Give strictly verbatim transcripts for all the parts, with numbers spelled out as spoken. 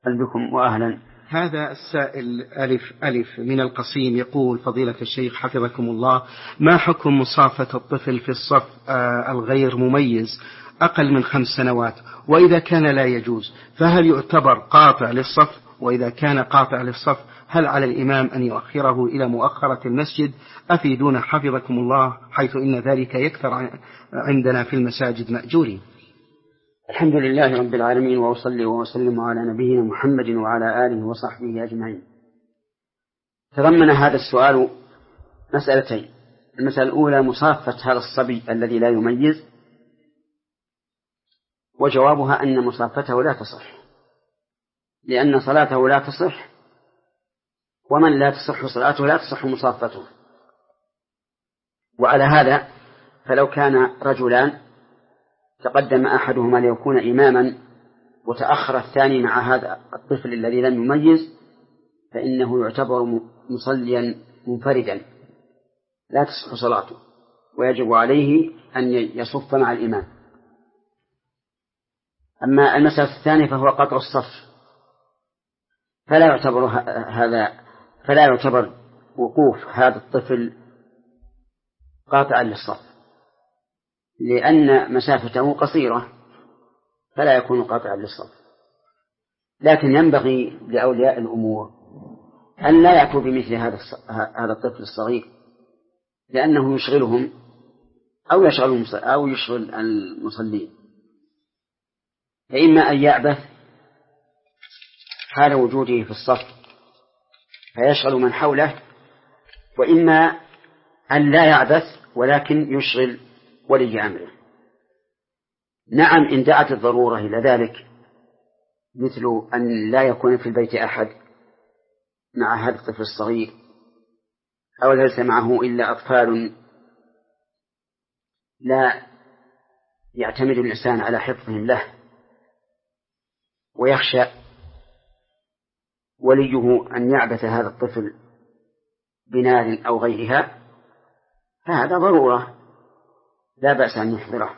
بكم وأهلا. هذا السائل ألف ألف من القصيم يقول: فضيلة الشيخ حفظكم الله، ما حكم مصافة الطفل في الصف آه الغير مميز أقل من خمس سنوات؟ وإذا كان لا يجوز فهل يعتبر قاطع للصف؟ وإذا كان قاطع للصف هل على الإمام أن يؤخره إلى مؤخرة المسجد؟ أفيدونا حفظكم الله، حيث إن ذلك يكثر عندنا في المساجد مأجورين. الحمد لله رب العالمين، وأصلي وأسلم على نبينا محمد وعلى آله وصحبه أجمعين. تضمن هذا السؤال مسألتين. المسألة الأولى مصافة هذا الصبي الذي لا يميز، وجوابها أن مصافته لا تصح، لأن صلاته لا تصح، ومن لا تصح صلاته لا تصح مصافته. وعلى هذا فلو كان رجلان تقدم أحدهما ليكون إماما وتأخر الثاني مع هذا الطفل الذي لم يميز، فإنه يعتبر مصليا منفردا لا تصح صلاته، ويجب عليه أن يصف مع الإمام. أما المسألة الثانية فهو قطع الصف، فلا يعتبر هذا فلا يعتبر وقوف هذا الطفل قاطعا للصف، لأن مسافته قصيرة فلا يكون قاطعا للصف. لكن ينبغي لأولياء الأمور أن لا يأتوا بمثل هذا هذا الطفل الصغير، لأنه يشغلهم أو يشغل أو يشغل المصلين، فإما أن يعبث حال وجوده في الصف فيشغل من حوله، وإما أن لا يعبث ولكن يشغل ولي أمره. نعم، إن دعت الضرورة إلى ذلك، مثل أن لا يكون في البيت أحد مع هذا الطفل الصغير، أو ليس معه إلا أطفال لا يعتمد الإنسان على حفظهم له، ويخشى وليه أن يعبث هذا الطفل بنار أو غيرها، فهذا ضرورة لا بأس أن يحضره،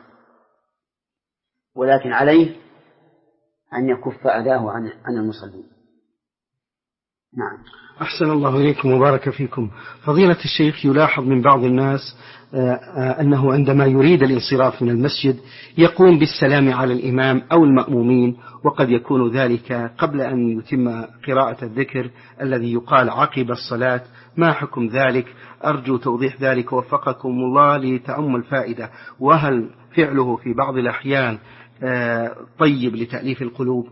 ولكن عليه أن يكف أذاه عن عن المصلين. نعم. أحسن الله إليكم وبارك فيكم. فضيلة الشيخ، يلاحظ من بعض الناس أنه عندما يريد الانصراف من المسجد يقوم بالسلام على الإمام أو المأمومين، وقد يكون ذلك قبل أن يتم قراءة الذكر الذي يقال عقب الصلاة. ما حكم ذلك؟ أرجو توضيح ذلك وفقكم الله لتأمل فائدة. وهل فعله في بعض الأحيان طيب لتأليف القلوب؟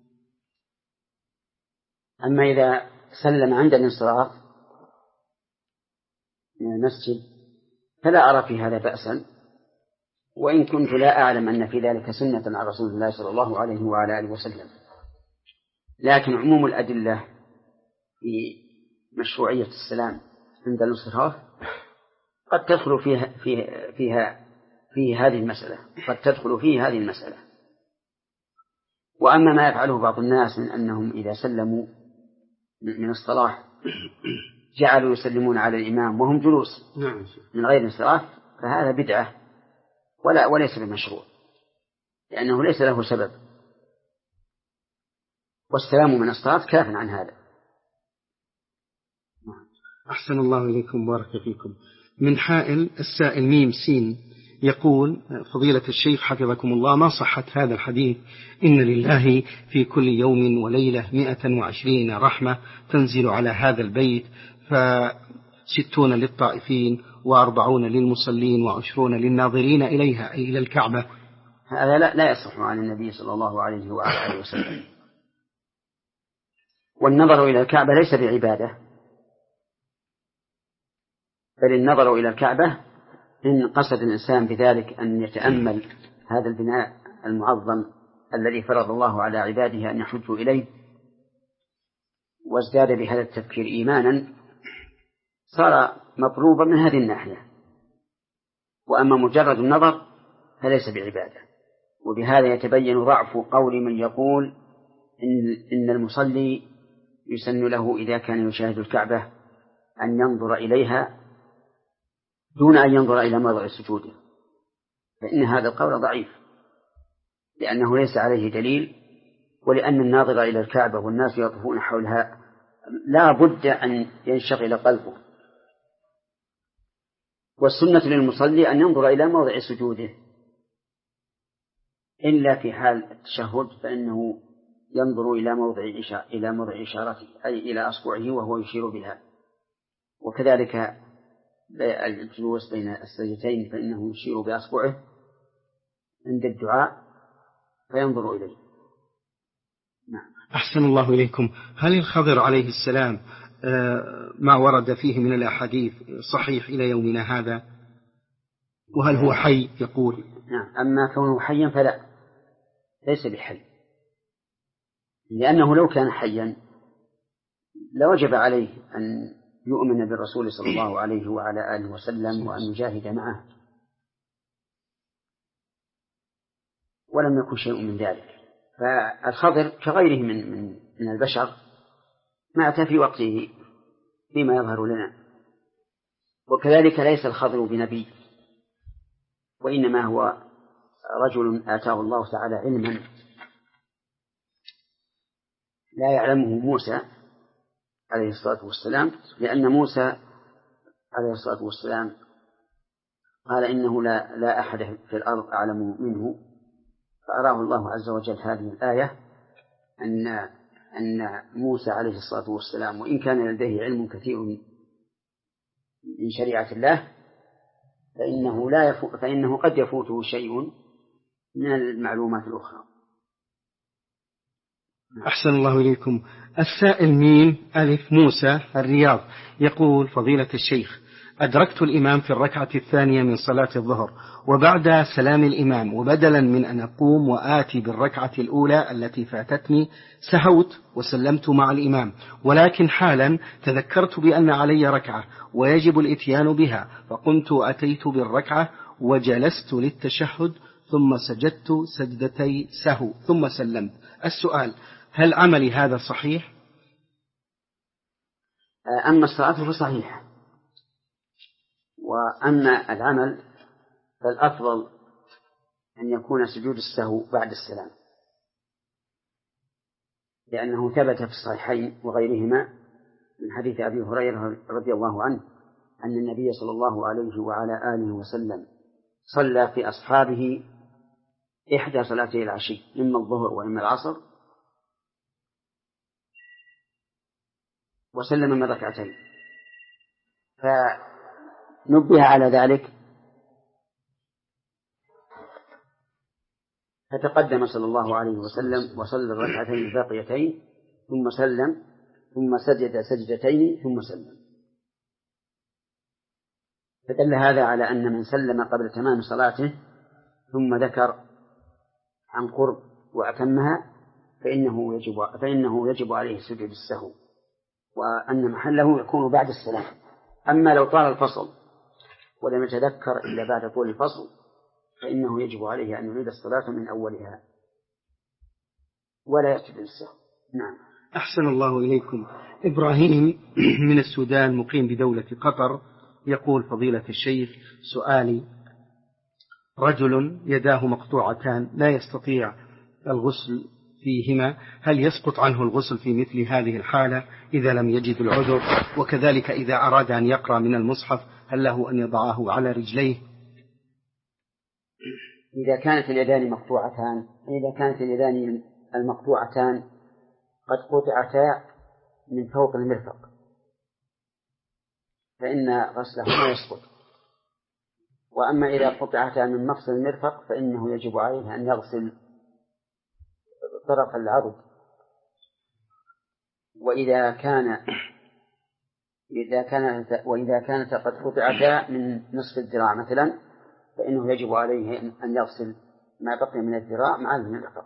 أما إذا سلم عند الانصراف من المسجد فلا أرى في هذا بأسا، وإن كنت لا أعلم أن في ذلك سنة عن رسول الله صلى الله عليه وعلى آله وسلم. لكن عموم الأدلة في مشروعية السلام عند الانصراف قد تدخل فيها فيها فيها في هذه المسألة قد تدخل فيه هذه المسألة. وأما ما يفعله بعض الناس من أنهم إذا سلموا من الصلاة جعلوا يسلمون على الإمام وهم جلوس من غير انصراف، فهذا بدعة ولا وليس بمشروع، لأنه ليس له سبب، والسلام من الصلاة كاف عن هذا. أحسن الله إليكم وبارك فيكم. من حائل السائل ميم سين يقول: فضيلة الشيخ حفظكم الله، ما صحة هذا الحديث إن لله في كل يوم وليلة مئة وعشرين رحمة تنزل على هذا البيت، فستون للطائفين وأربعون للمصلين وعشرون للناظرين إليها أي إلى الكعبة؟ هذا لا, لا يصح عن النبي صلى الله عليه وعلى آله وسلم. والنظر إلى الكعبة ليس بعبادة، بل النظر إلى الكعبة إن قصد الإنسان بذلك أن يتأمل هذا البناء المعظم الذي فرض الله على عباده أن يحجوا إليه، وازداد بهذا التفكير إيمانا، صار مطلوبا من هذه الناحية. وأما مجرد النظر فليس بعبادة. وبهذا يتبين ضعف قول من يقول إن, إن المصلي يسن له إذا كان يشاهد الكعبة أن ينظر إليها دون أن ينظر إلى موضع سجوده، فإن هذا القول ضعيف، لأنه ليس عليه دليل ولأن الناظر إلى الكعبة والناس يطوفون حولها لا بد أن ينشغل قلبه. والسنة للمصلي أن ينظر إلى موضع سجوده، إلا في حال التشهد فإنه ينظر إلى موضع إلى موضع إشارته، أي إلى أصبعه وهو يشير بها. وكذلك الجلوس بين السجدتين فإنه يشير بأصبعه عند الدعاء فينظر إليه. نعم. أحسن الله إليكم. هل الخضر عليه السلام ما ورد فيه من الأحاديث صحيح إلى يومنا هذا؟ وهل هو حي يقول؟ نعم. أما كونه حيا فلا، ليس بحي، لأنه لو كان حيا لوجب عليه أن يؤمن بالرسول صلى الله عليه وعلى آله وسلم وأن يجاهد معه، ولم يكن شيء من ذلك. فالخضر كغيره من من من البشر مات في وقته فيما يظهر لنا. وكذلك ليس الخضر بنبي، وإنما هو رجل آتاه الله تعالى علما لا يعلمه موسى عليه الصلاة والسلام، لأن موسى عليه الصلاة والسلام قال إنه لا, لا أحد في الأرض أعلم منه، فأراه الله عز وجل هذه الآية أن أن موسى عليه الصلاة والسلام وإن كان لديه علم كثير من شريعة الله فإنه, لا يفوت فإنه قد يفوته شيء من المعلومات الأخرى. أحسن الله إليكم. السائل ميم ألف موسى الرياض يقول: فضيلة الشيخ، أدركت الإمام في الركعة الثانية من صلاة الظهر وبعد سلام الإمام، وبدلا من أن أقوم وآتي بالركعة الأولى التي فاتتني سهوت وسلمت مع الإمام، ولكن حالا تذكرت بأن علي ركعة ويجب الإتيان بها، فقمت وأتيت بالركعة وجلست للتشهد ثم سجدت سجدتي سهو ثم سلمت. السؤال: هل عملي هذا صحيح؟ أما الصلاة فصحيحة، وأما العمل فالأفضل أن يكون سجود السهو بعد السلام، لأنه ثبت في الصحيحين وغيرهما من حديث أبي هريرة رضي الله عنه أن النبي صلى الله عليه وعلى آله وسلم صلى في أصحابه إحدى صلاتي العشي، إما الظهر وإما العصر، وسلم من ركعتين، فنبه على ذلك فتقدم صلى الله عليه وسلم وصلى الركعتين الباقيتين ثم سلم ثم سجد سجدتين ثم سلم. فدل هذا على أن من سلم قبل تمام صلاته ثم ذكر عن قرب وأتمها فإنه يجب, فإنه يجب عليه سجود السهو، وأن محله يكون بعد السلام. أما لو طال الفصل ولم يتذكر إلا بعد طول الفصل فإنه يجب عليه أن يعيد الصلاة من أولها ولا يسجد السهو. نعم. أحسن الله إليكم. إبراهيم من السودان مقيم بدولة قطر يقول: فضيلة الشيخ، سؤالي: رجل يداه مقطوعتان لا يستطيع الغسل فيهما، هل يسقط عنه الغسل في مثل هذه الحالة إذا لم يجد العذر؟ وكذلك إذا أراد أن يقرأ من المصحف هل له أن يضعه على رجليه؟ إذا كانت اليدان مقطوعتان إذا كانت اليدان المقطوعتان قد قطعتا من فوق المرفق فإن غسلهما يسقط، وأما إذا قطعتا من مفصل المرفق فإنه يجب عليه أن يغسل طرف العضد. وإذا كان إذا كانت وإذا كانت قد قطعتا من نصف الذراع مثلا فإنه يجب عليه أن يغسل ما بقي من الذراع مع المرفق.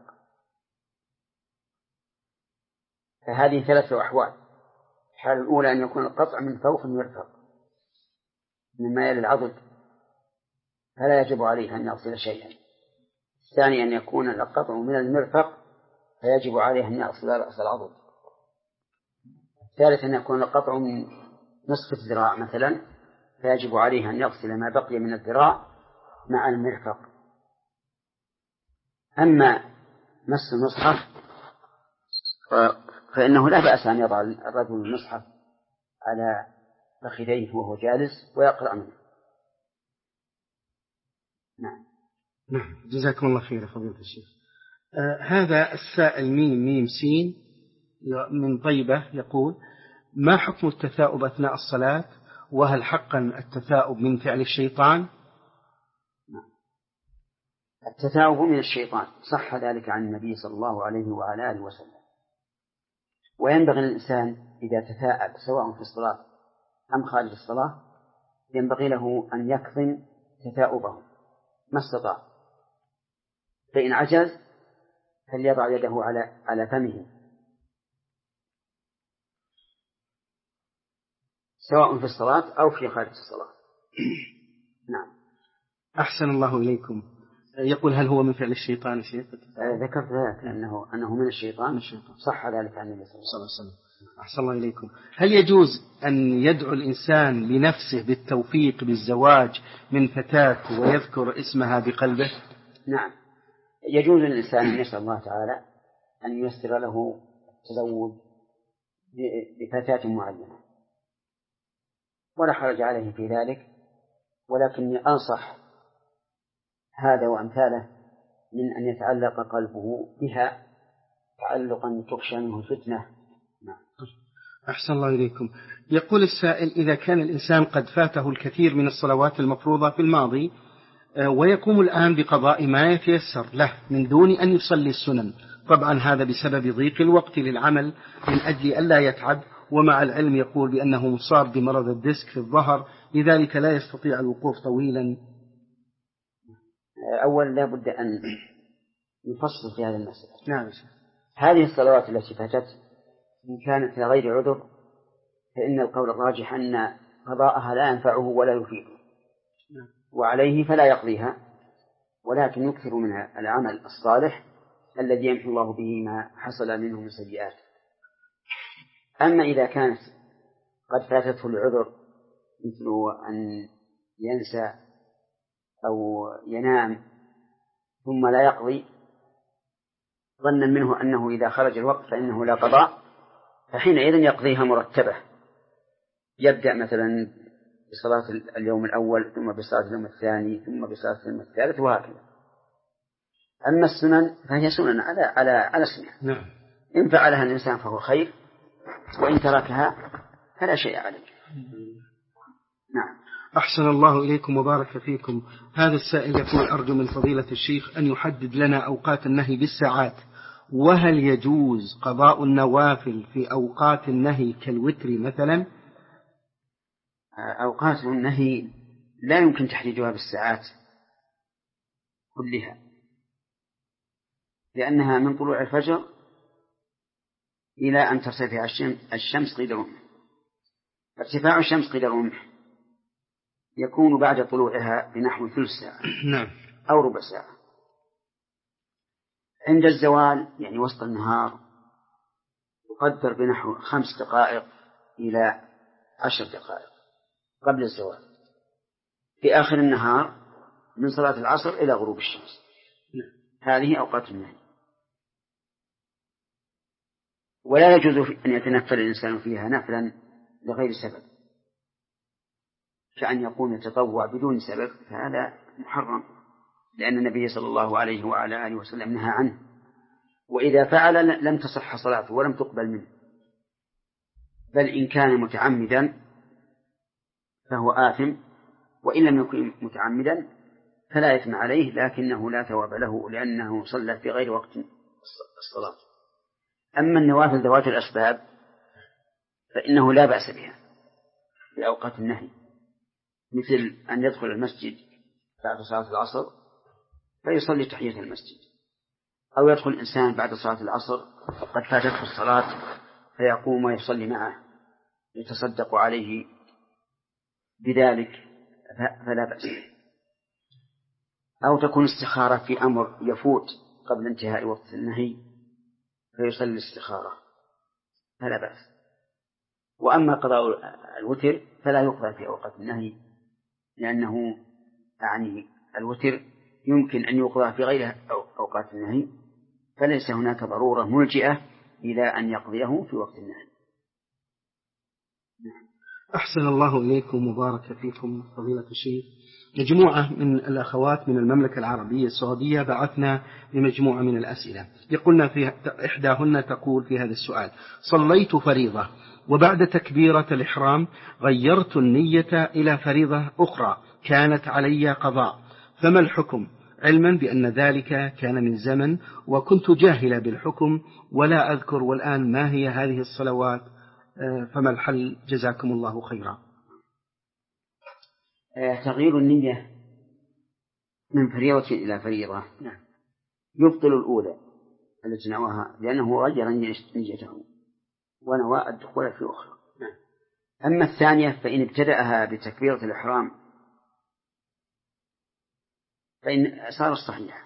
فهذه ثلاثة أحوال: الحالة الأولى أن يكون القطع من فوق المرفق مما يلي العضد فلا يجب عليه أن يغسل شيئا. الثاني أن يكون القطع من المرفق فيجب عليه أن يغسل رأس العضد. الثالث أن يكون القطع من نصف الذراع مثلا فيجب عليه أن يغسل ما بقي من الذراع مع المرفق. أما مس المصحف فإنه لا بأس أن يضع الرجل المصحف على فخذيه وهو جالس ويقرأ منه. نعم. نعم، جزاكم الله خير فضيلة الشيخ. آه هذا السائل ميم ميم سين من طيبة يقول: ما حكم التثاؤب أثناء الصلاة؟ وهل حقا التثاؤب من فعل الشيطان؟ نعم. التثاؤب من الشيطان، صح ذلك عن النبي صلى الله عليه وعلى آله وسلم. وينبغي للإنسان إذا تثاءب سواء في الصلاة أم خارج الصلاة ينبغي له أن يكظم تثاؤبه ما استطاع، فإن عجز فليضع يده على على فمه سواء في الصلاة أو في خارج الصلاة. نعم. أحسن الله إليكم. يقول: هل هو من فعل الشيطان شيخ؟ ذكرت ذلك أنه أنه من الشيطان. الشيطان. صح ذلك عن النبي صلى الله عليه وسلم. أحسن الله إليكم. هل يجوز أن يدعو الإنسان لنفسه بالتوفيق بالزواج من فتاة ويذكر اسمها بقلبه؟ نعم، يجوز للإنسان أن يسأل الله تعالى أن ييسر له التزوج بفتاة معينة ولا حرج عليه في ذلك، ولكني أنصح هذا وأمثاله من أن يتعلق قلبه بها تعلقا تخشى منه الفتنة. نعم. أحسن الله إليكم. يقول السائل: إذا كان الإنسان قد فاته الكثير من الصلوات المفروضة في الماضي ويقوم الآن بقضاء ما يتيسر له من دون أن يصلي السنن، طبعا هذا بسبب ضيق الوقت للعمل من أجل ألا يتعب، ومع العلم يقول بأنه مصاب بمرض الديسك في الظهر لذلك لا يستطيع الوقوف طويلا. أولا لا بد أن نفصل في هذا المسألة. نعم. هذه الصلوات التي فاتت إن كانت لغير عذر فإن القول الراجح أن قضاءها لا ينفعه ولا يفيده، وعليه فلا يقضيها، ولكن يكثر من العمل الصالح الذي يمحو الله به ما حصل منه من سيئات. أما إذا كانت قد فاتته العذر مثل أن ينسى أو ينام ثم لا يقضي ظنا منه أنه إذا خرج الوقت فإنه لا قضاء، فحينئذ يقضيها مرتبة، يبدأ مثلا بصلاة اليوم الأول ثم بصلاة اليوم الثاني ثم بصلاة اليوم الثالث وهكذا. أما السنن فهي سنن على على على سنة. نعم. إن فعلها الإنسان فهو خير، وإن تركها فلا شيء عليه. نعم. أحسن الله إليكم وبارك فيكم. هذا السائل يقول: أرجو من فضيلة الشيخ أن يحدد لنا أوقات النهي بالساعات، وهل يجوز قضاء النوافل في أوقات النهي كالوتر مثلا؟ أوقات النهي لا يمكن تحديدها بالساعات كلها، لأنها من طلوع الفجر إلى أن ترتفع الشمس قيد رمح. ارتفاع الشمس قيد رمح يكون بعد طلوعها بنحو ثلث ساعة نعم. أو ربع ساعة. عند الزوال يعني وسط النهار يقدر بنحو خمس دقائق إلى عشر دقائق قبل الزوال. في آخر النهار من صلاة العصر إلى غروب الشمس. هذه أوقات النهي، ولا يجوز أن يتنفل الإنسان فيها نفلا لغير سبب، كأن يقوم يتطوع بدون سبب، فهذا محرم، لأن النبي صلى الله عليه وعلى آله وسلم نهى عنه، وإذا فعل لم تصح صلاته ولم تقبل منه. بل إن كان متعمدا فهو آثم، وإن لم يكن متعمدا فلا إثم عليه، لكنه لا ثواب له لأنه صلى في غير وقت الصلاة. أما النوافل ذوات الأسباب فإنه لا بأس بها في أوقات النهي، مثل أن يدخل المسجد بعد صلاة العصر فيصلي تحية المسجد، أو يدخل إنسان بعد صلاة العصر قد فاتته الصلاة فيقوم ويصلي معه يتصدق عليه بذلك فلا بأس، أو تكون استخارة في أمر يفوت قبل انتهاء وقت النهي فيصلي الاستخارة فلا بأس. وأما قضاء الوتر فلا يقضى في أوقات النهي، لأنه يعني الوتر يمكن أن يقضى في غير أوقات النهي، فليس هناك ضرورة ملجئة إلى أن يقضيه في وقت النهي. أحسن الله إليكم وبارك فيكم فضيلة الشيخ. مجموعة من الأخوات من المملكة العربية السعودية بعثنا بمجموعة من الأسئلة، يقولنا في إحداهن تقول في هذا السؤال: صليت فريضة وبعد تكبيرة الإحرام غيرت النية إلى فريضة أخرى كانت علي قضاء، فما الحكم؟ علما بأن ذلك كان من زمن وكنت جاهلة بالحكم ولا أذكر والآن ما هي هذه الصلوات، فما الحل؟ جزاكم الله خيرا. تغيير النية من فريضة إلى فريضة يبطل الأولى التي نواها، لأنه غير نيته ونوى الدخول في أخرى. أما الثانية فإن ابتدأها بتكبيرة الإحرام فإن صار الصحيح،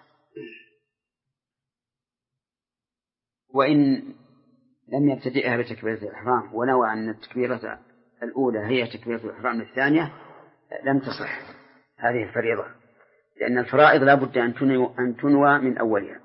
وإن لم يبتدئها بتكبيرة الإحرام ونوى أن التكبيرة الأولى هي تكبيرة الإحرام الثانية لم تصح هذه الفريضة، لأن الفرائض لا بد أن تنوى من أولها.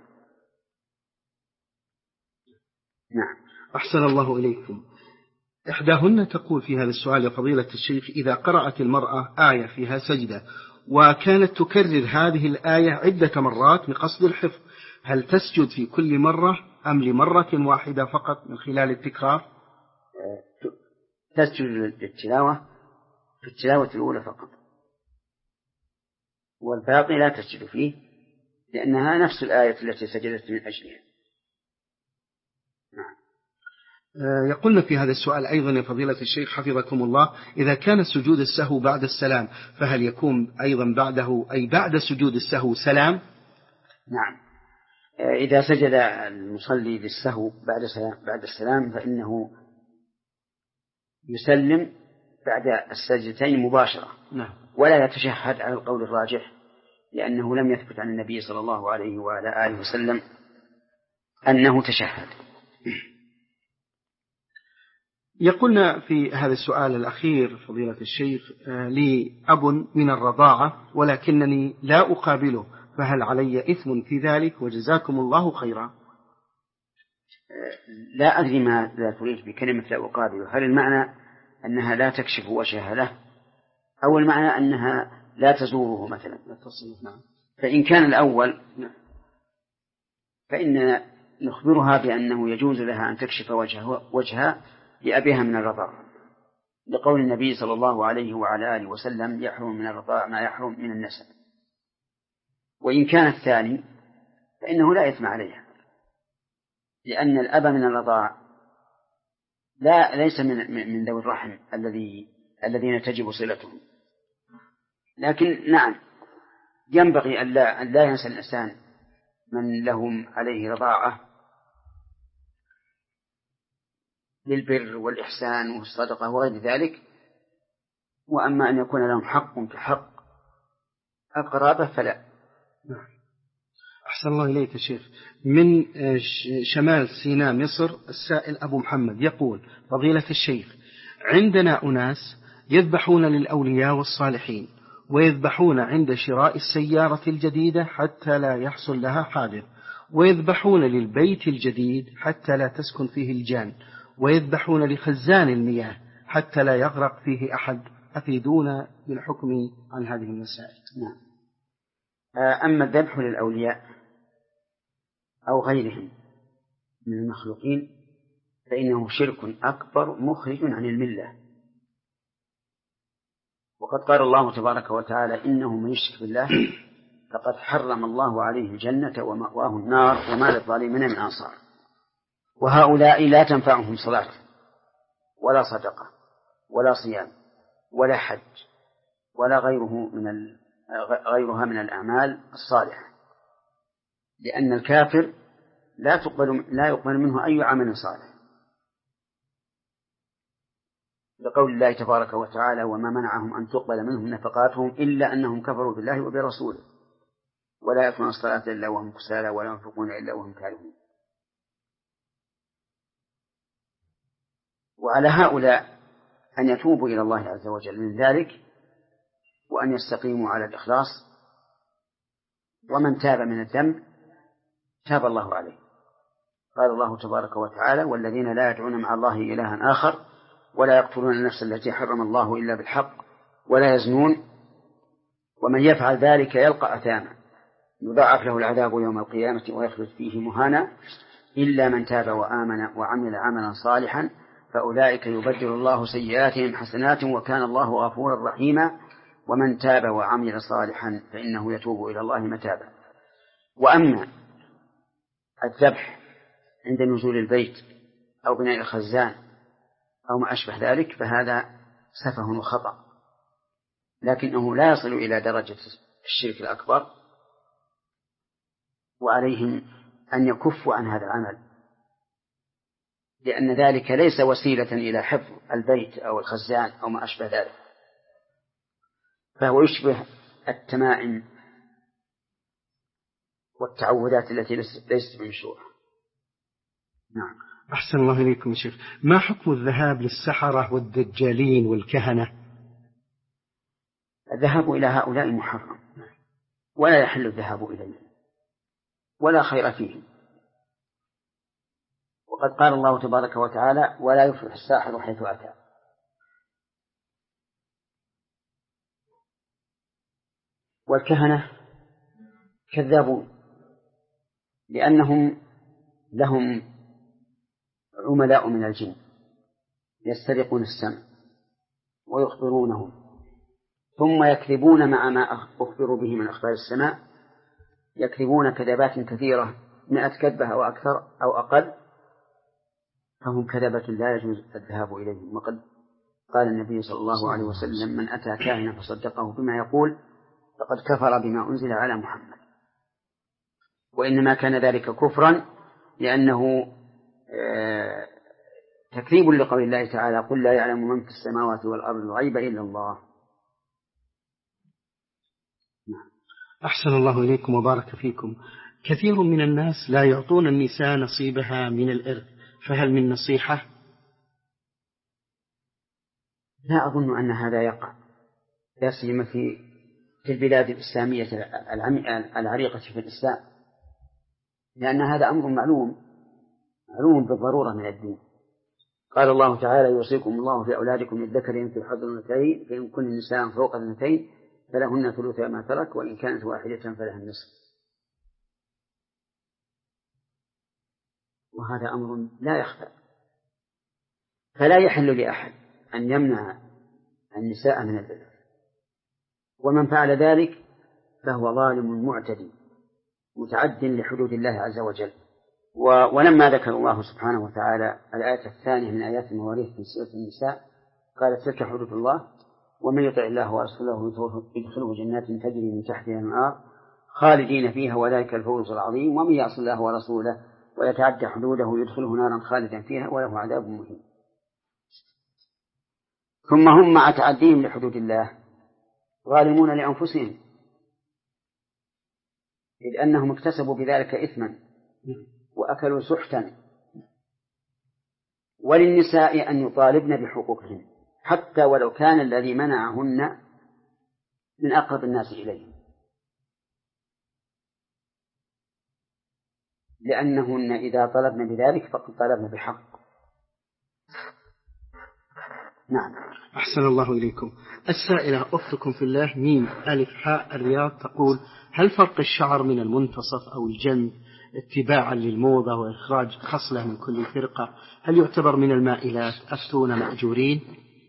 نعم. أحسن الله إليكم. إحداهن تقول في هذا السؤال: يا فضيلة الشيخ، إذا قرأت المرأة آية فيها سجدة وكانت تكرر هذه الآية عدة مرات بقصد الحفظ، هل تسجد في كل مرة أم لمرة واحدة فقط من خلال التكرار؟ تسجد للتلاوة في التلاوة الأولى فقط، والباقي لا تسجد فيه لأنها نفس الآية التي سجدت من أجلها. نعم. يقولنا في هذا السؤال أيضا: يا فضيلة الشيخ حفظكم الله، إذا كان سجود السهو بعد السلام فهل يكون أيضا بعده أي بعد سجود السهو سلام؟ نعم، إذا سجد المصلي للسهو بعد سلام بعد السلام فإنه يسلم بعد السجدتين مباشرة. نعم. ولا يتشهد على القول الراجح، لأنه لم يثبت عن النبي صلى الله عليه وعلى آله وسلم أنه تشهد. يقولنا في هذا السؤال الأخير فضيلة الشيخ: لي أب من الرضاعة ولكنني لا أقابله، فهل علي إثم في ذلك؟ وجزاكم الله خيرا. لا أدري ماذا تريد بكلمة لا أقابله، هل المعنى أنها لا تكشف وجهها له، أو المعنى أنها لا تزوره مثلا؟ نعم. فإن كان الأول فإن نخبرها بأنه يجوز لها أن تكشف وجهها لأبيها من الرضاعة، لقول النبي صلى الله عليه وعلى آله وسلم: يحرم من الرضاعة ما يحرم من النسب. وإن كان الثاني فإنه لا إثم عليها، لأن الأب من الرضاعة لا ليس من من ذوي الرحم الذي الذين تجب صلتهم، لكن نعم ينبغي أن لا أن لا ينسى الإنسان من لهم عليه رضاعة للبر والإحسان والصدقة وغير ذلك. وأما أن يكون لهم حق كحق القرابة فلا. أحسن الله إليك شيخ. من شمال سيناء مصر السائل أبو محمد يقول: فضيلة الشيخ، عندنا أناس يذبحون للأولياء والصالحين ويذبحون عند شراء السيارة الجديدة حتى لا يحصل لها حادث، ويذبحون للبيت الجديد حتى لا تسكن فيه الجان، ويذبحون لخزان المياه حتى لا يغرق فيه أحد، أفيدونا بالحكم عن هذه المسائل. نعم. أما الذبح للأولياء أو غيرهم من المخلوقين فإنه شرك أكبر مخرج عن الملة، وقد قال الله تبارك وتعالى: إنه من يشرك بالله فقد حرم الله عليه الجنة ومأواه النار وما للظالمين من أنصار. وهؤلاء لا تنفعهم صلاة ولا صدقة ولا صيام ولا حج ولا غيره من ال... غيرها من الأعمال الصالحة، لأن الكافر لا تقبل لا يقبل منه أي عمل صالح، لقول الله تبارك وتعالى: وما منعهم أن تقبل منهم نفقاتهم إلا أنهم كفروا بالله وبرسوله ولا يأتون الصلاة إلا وهم كسالى ولا ينفقون إلا وهم كارهون. وعلى هؤلاء أن يتوبوا إلى الله عز وجل من ذلك وأن يستقيموا على الإخلاص، ومن تاب من الذنب تاب الله عليه. قال الله تبارك وتعالى: والذين لا يدعون مع الله إلها آخر ولا يقتلون النفس التي حرم الله إلا بالحق ولا يزنون ومن يفعل ذلك يلقى أثاما يضاعف له العذاب يوم القيامة ويخلد فيه مهانا إلا من تاب وآمن وعمل عملا صالحا فأولئك يبدل الله سيئاتهم حسنات وكان الله غفورا رحيما ومن تاب وعمل صالحا فإنه يتوب إلى الله متابا. وأما الذبح عند نزول البيت أو بناء الخزان أو ما أشبه ذلك فهذا سفه وخطأ، لكنه لا يصل إلى درجة الشرك الأكبر، وعليهم أن يكفوا عن هذا العمل، لأن ذلك ليس وسيلة إلى حفظ البيت أو الخزان أو ما أشبه ذلك، فهو يشبه التمائم والتعوذات التي ليست بمشروعة. نعم. أحسن الله إليكم يا شيخ. ما حكم الذهاب للسحرة والدجالين والكهنة؟ الذهاب إلى هؤلاء محرم ولا يحل الذهاب إليهم ولا خير فيهم، وقد قال الله تبارك وتعالى: ولا يفلح الساحر حيث أتى. والكهنة كذابون لأنهم لهم عملاء من الجن يسترقون السمع ويخبرونهم ثم يكذبون مع ما أخبروا به من أخبار السماء، يكذبون كذبات كثيرة مئة كذبة أو أكثر أو أقل، فهم كذبة لا يجوز الذهاب إليهم. وقد قال النبي صلى الله عليه وسلم: من أتى كاهنا فصدقه بما يقول فقد كفر بما أنزل على محمد. وإنما كان ذلك كفرا لأنه تكذيب لقول الله تعالى: قل لا يعلم من في السماوات والأرض الغيب إلا الله. أحسن الله إليكم وبارك فيكم. كثير من الناس لا يعطون النساء نصيبها من الإرث، فهل من نصيحة؟ لا أظن أن هذا يقع، لا سيما في في البلاد الإسلامية العريقة في الإسلام، لأن هذا أمر معلوم معلوم بالضرورة من الدين. قال الله تعالى: يوصيكم الله في أولادكم للذكر مثل حظ الأنثيين فإن كن النساء فوق الاثنتين فلهن ثلث ما ترك وإن كانت واحدة فلها النصف. وهذا أمر لا يخفى، فلا يحل لأحد أن يمنع النساء من الإرث، ومن فعل ذلك فهو ظالم معتدي متعد لحدود الله عز وجل. ولما ذكر الله سبحانه وتعالى الآية الثانية من آيات المواريث في سورة النساء قال: تلك حدود الله ومن يطع الله ورسوله يدخله جنات تجري من تحتها الأنهار خالدين فيها وذلك الفوز العظيم ومن يعص الله ورسوله ويتعدى حدوده يدخله نارا خالدا فيها وله عذاب مهين. ثم هم مع تعديهم لحدود الله ظالمون لأنفسهم، إذ أنهم اكتسبوا بذلك إثما وأكلوا سحتا. وللنساء أن يطالبن بحقوقهن حتى ولو كان الذي منعهن من أقرب الناس إليهم، لأنهن إذا طلبن بذلك فقد طلبن بحق. نعم. أحسن الله إليكم. السائلة أختكم في الله ميم ألف حاء الرياض تقول: هل فرق الشعر من المنتصف أو الجنب اتباعا للموضة وإخراج خصلة من كل فرقة هل يعتبر من المائلات؟ أفتون مأجورين.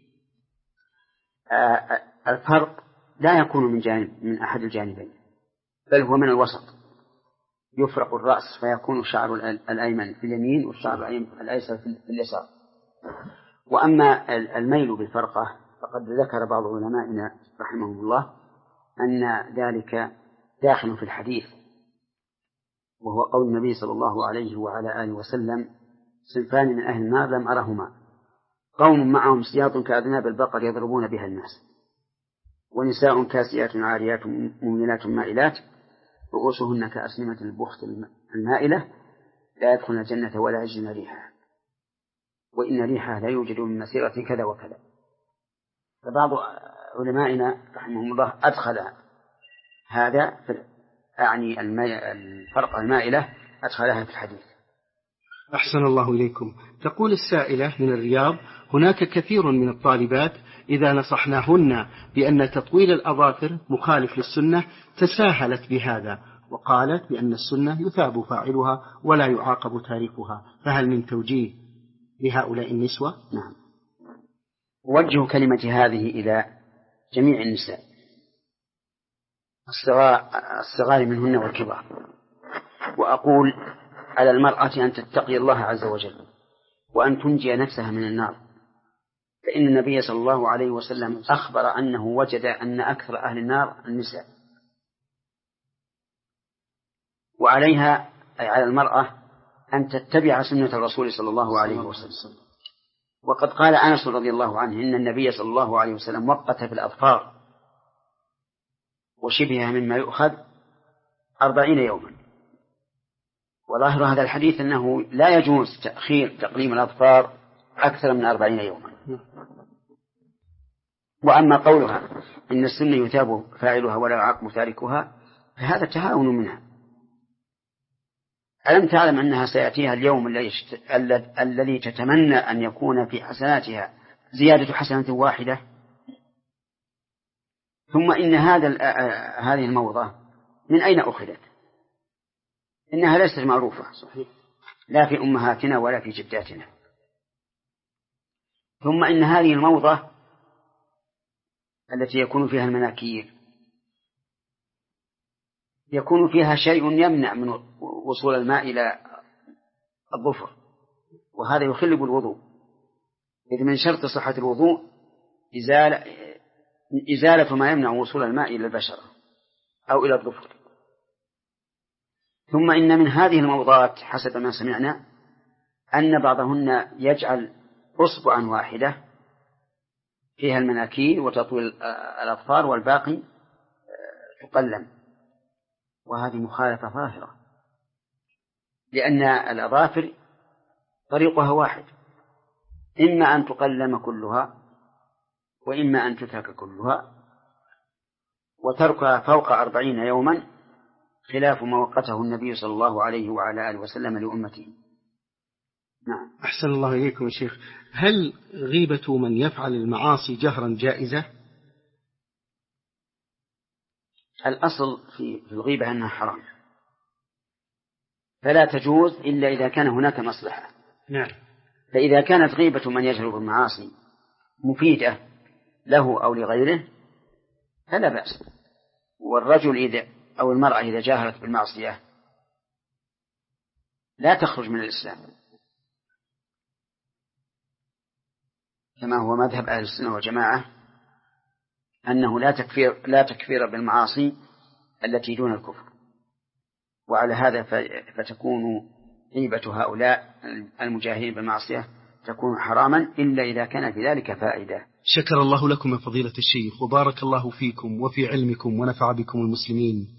آه الفرق لا يكون من جانب من أحد الجانبين، بل هو من الوسط. يفرق الرأس فيكون الشعر الأيمن في اليمين والشعر الأيسر في اليسار. وأما الميل بالفرقة فقد ذكر بعض علمائنا رحمهم الله أن ذلك داخل في الحديث، وهو قول النبي صلى الله عليه وعلى آله وسلم: صنفان من أهل النار لم أرهما، قوم معهم سياط كأذناب البقر يضربون بها الناس، ونساء كاسيات عاريات مؤمنات مائلات رؤوسهن كأسنمة البخت المائلة لا يدخلن الجنة ولا يجدن ريحها وإن ريحها لا يوجد من مسيرة كذا وكذا. فبعض علمائنا رحمهم الله أدخل هذا في أعني الفرقة المائلة أدخلها في الحديث. أحسن الله إليكم. تقول السائلة من الرياض: هناك كثير من الطالبات إذا نصحناهن بأن تطويل الأظافر مخالف للسنة تساهلت بهذا، وقالت بأن السنة يثاب فاعلها ولا يعاقب تاركها، فهل من توجيه لهؤلاء النسوة؟ نعم. وجه كلمة هذه إلى جميع النساء الصغار منهن والكبار، وأقول على المرأة أن تتقي الله عز وجل وأن تنجي نفسها من النار، فإن النبي صلى الله عليه وسلم أخبر أنه وجد أن أكثر أهل النار النساء، وعليها أي على المرأة أن تتبع سنة الرسول صلى الله عليه وسلم. وقد قال أنس رضي الله عنه إن النبي صلى الله عليه وسلم وقت في الأظفار وشبهها مما يؤخذ أربعين يوما، وظاهر هذا الحديث أنه لا يجوز تأخير تقليم الأظفار أكثر من أربعين يوما. وأما قولها إن السنة يثاب فاعلها ولا يعاقب تاركها فهذا تهاون منها. ألم تعلم أنها سيأتيها اليوم الذي تتمنى أن يكون في حسناتها زيادة حسنة واحدة؟ ثم إن هذا هذه الموضة من أين أخذت؟ إنها ليست معروفة صحيح لا في أمهاتنا ولا في جداتنا. ثم إن هذه الموضة التي يكون فيها المناكير يكون فيها شيء يمنع من وصول الماء إلى الظفر، وهذا يخل بالوضوء، إذ من شرط صحة الوضوء إزالة, إزالة ما يمنع وصول الماء إلى البشرة أو إلى الظفر. ثم إن من هذه الموضات حسب ما سمعنا أن بعضهن يجعل أصبعا واحدة فيها المناكير وتطويل الأظفار والباقي تقلم، وهذه مخالفة ظاهرة، لأن الأظافر طريقها واحد، إما أن تقلم كلها وإما أن تترك كلها، وتركها فوق أربعين يوما خلاف ما وقته النبي صلى الله عليه وعلى آله وسلم لأمته. نعم. أحسن الله إليكم يا شيخ. هل غيبة من يفعل المعاصي جهرا جائزة؟ الأصل في الغيبة أنها حرام، فلا تجوز إلا إذا كان هناك مصلحة. نعم. فإذا كانت غيبة من يجهر بالمعاصي مفيدة له أو لغيره فلا بأس. والرجل إذا أو المرأة إذا جاهرت بالمعصية لا تخرج من الإسلام، كما هو مذهب أهل السنة والجماعة أنه لا تكفير لا تكفير بالمعاصي التي دون الكفر. وعلى هذا فتكون غيبة هؤلاء المجاهرين بالمعصية تكون حراما إلا إذا كان في ذلك فائدة. شكر الله لكم يا فضيلة الشيخ، وبارك الله فيكم وفي علمكم ونفع بكم المسلمين.